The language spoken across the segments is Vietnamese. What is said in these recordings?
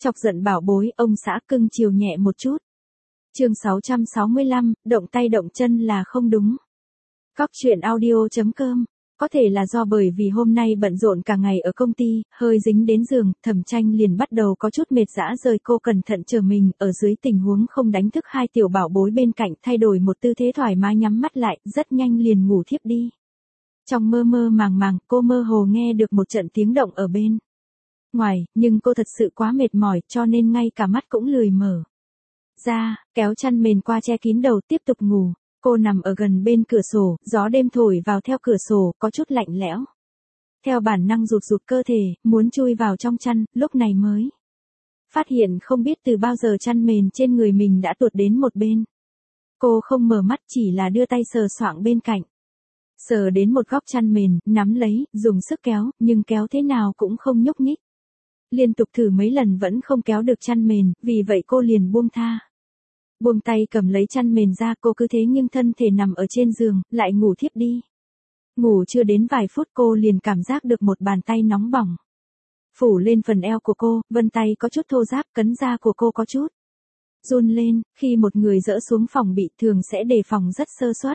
Chọc giận bảo bối, ông xã cưng chiều nhẹ một chút. Chương 665, động tay động chân là không đúng. Cóc truyện audio.com. Có thể là do bởi vì hôm nay bận rộn cả ngày ở công ty, hơi dính đến giường, Thẩm Tranh liền bắt đầu có chút mệt dã rời. Cô cẩn thận chờ mình, ở dưới tình huống không đánh thức hai tiểu bảo bối bên cạnh, thay đổi một tư thế thoải mái nhắm mắt lại, rất nhanh liền ngủ thiếp đi. Trong mơ mơ màng màng, cô mơ hồ nghe được một trận tiếng động ở bên ngoài, nhưng cô thật sự quá mệt mỏi cho nên ngay cả mắt cũng lười mở ra, kéo chăn mền qua che kín đầu tiếp tục ngủ. Cô nằm ở gần bên cửa sổ, gió đêm thổi vào theo cửa sổ, có chút lạnh lẽo. Theo bản năng rụt rụt cơ thể, muốn chui vào trong chăn, lúc này mới phát hiện không biết từ bao giờ chăn mền trên người mình đã tuột đến một bên. Cô không mở mắt chỉ là đưa tay sờ soạng bên cạnh. Sờ đến một góc chăn mền, nắm lấy, dùng sức kéo, nhưng kéo thế nào cũng không nhúc nhích. Liên tục thử mấy lần vẫn không kéo được chăn mền, vì vậy cô liền buông tha. Buông tay cầm lấy chăn mền ra, cô cứ thế nghiêng thân thể nằm ở trên giường, lại ngủ thiếp đi. Ngủ chưa đến vài phút cô liền cảm giác được một bàn tay nóng bỏng phủ lên phần eo của cô, vân tay có chút thô ráp, cấn da của cô có chút run lên. Khi một người dỡ xuống phòng bị thường sẽ đề phòng rất sơ suất.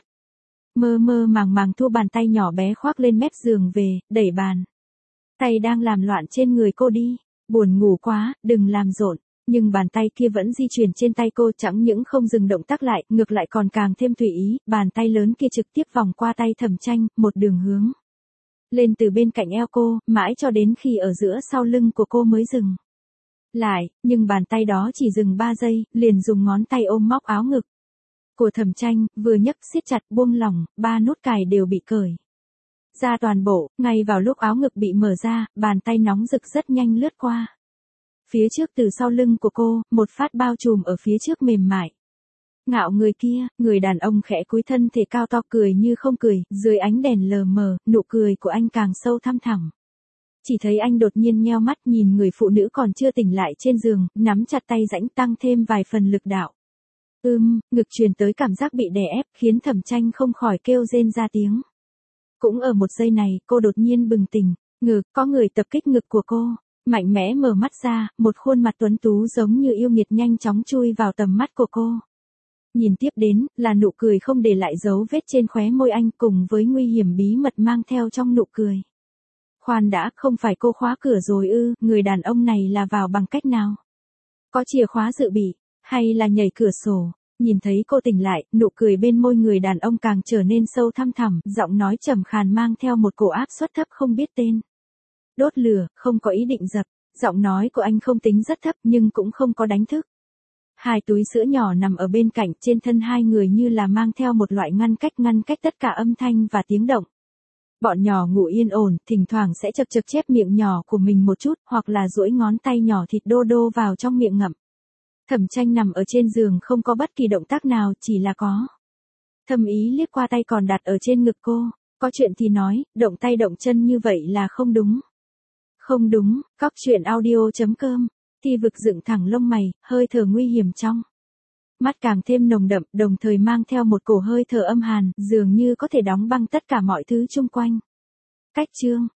Mơ mơ màng màng thu bàn tay nhỏ bé khoác lên mép giường về, đẩy bàn tay đang làm loạn trên người cô đi. Buồn ngủ quá, đừng làm rộn. Nhưng bàn tay kia vẫn di chuyển trên tay cô, chẳng những không dừng động tác lại, ngược lại còn càng thêm tùy ý, bàn tay lớn kia trực tiếp vòng qua tay Thẩm Tranh, một đường hướng lên từ bên cạnh eo cô, mãi cho đến khi ở giữa sau lưng của cô mới dừng lại, nhưng bàn tay đó chỉ dừng 3 giây, liền dùng ngón tay ôm móc áo ngực của Thẩm Tranh, vừa nhấc siết chặt buông lỏng, 3 nút cài đều bị cởi ra toàn bộ. Ngay vào lúc áo ngực bị mở ra, bàn tay nóng rực rất nhanh lướt qua phía trước từ sau lưng của cô, một phát bao trùm ở phía trước mềm mại. Ngạo người kia, người đàn ông khẽ cúi thân thể cao to cười như không cười, dưới ánh đèn lờ mờ, nụ cười của anh càng sâu thăm thẳm. Chỉ thấy anh đột nhiên nheo mắt nhìn người phụ nữ còn chưa tỉnh lại trên giường, nắm chặt tay rãnh tăng thêm vài phần lực đạo. Ngực truyền tới cảm giác bị đè ép, khiến Thẩm Tranh không khỏi kêu rên ra tiếng. Cũng ở một giây này, cô đột nhiên bừng tỉnh, có người tập kích ngực của cô. Mạnh mẽ mở mắt ra, một khuôn mặt tuấn tú giống như yêu nghiệt nhanh chóng chui vào tầm mắt của cô. Nhìn tiếp đến, là nụ cười không để lại dấu vết trên khóe môi anh cùng với nguy hiểm bí mật mang theo trong nụ cười. Khoan đã, không phải cô khóa cửa rồi ư, người đàn ông này là vào bằng cách nào? Có chìa khóa dự bị, hay là nhảy cửa sổ? Nhìn thấy cô tỉnh lại, nụ cười bên môi người đàn ông càng trở nên sâu thăm thẳm, giọng nói trầm khàn mang theo một cổ áp suất thấp không biết tên. Đốt lửa, không có ý định dập. Giọng nói của anh không tính rất thấp nhưng cũng không có đánh thức. Hai túi sữa nhỏ nằm ở bên cạnh, trên thân hai người như là mang theo một loại ngăn cách tất cả âm thanh và tiếng động. Bọn nhỏ ngủ yên ổn, thỉnh thoảng sẽ chập chập chép miệng nhỏ của mình một chút, hoặc là duỗi ngón tay nhỏ thịt đô đô vào trong miệng ngậm. Thẩm Tranh nằm ở trên giường không có bất kỳ động tác nào, chỉ là có thầm ý liếc qua tay còn đặt ở trên ngực cô. Có chuyện thì nói, động tay động chân như vậy là không đúng. Không đúng, cóc truyện audio.com. Thi vực dựng thẳng lông mày, hơi thở nguy hiểm trong mắt càng thêm nồng đậm, đồng thời mang theo một cổ hơi thở âm hàn, dường như có thể đóng băng tất cả mọi thứ chung quanh. Cách chương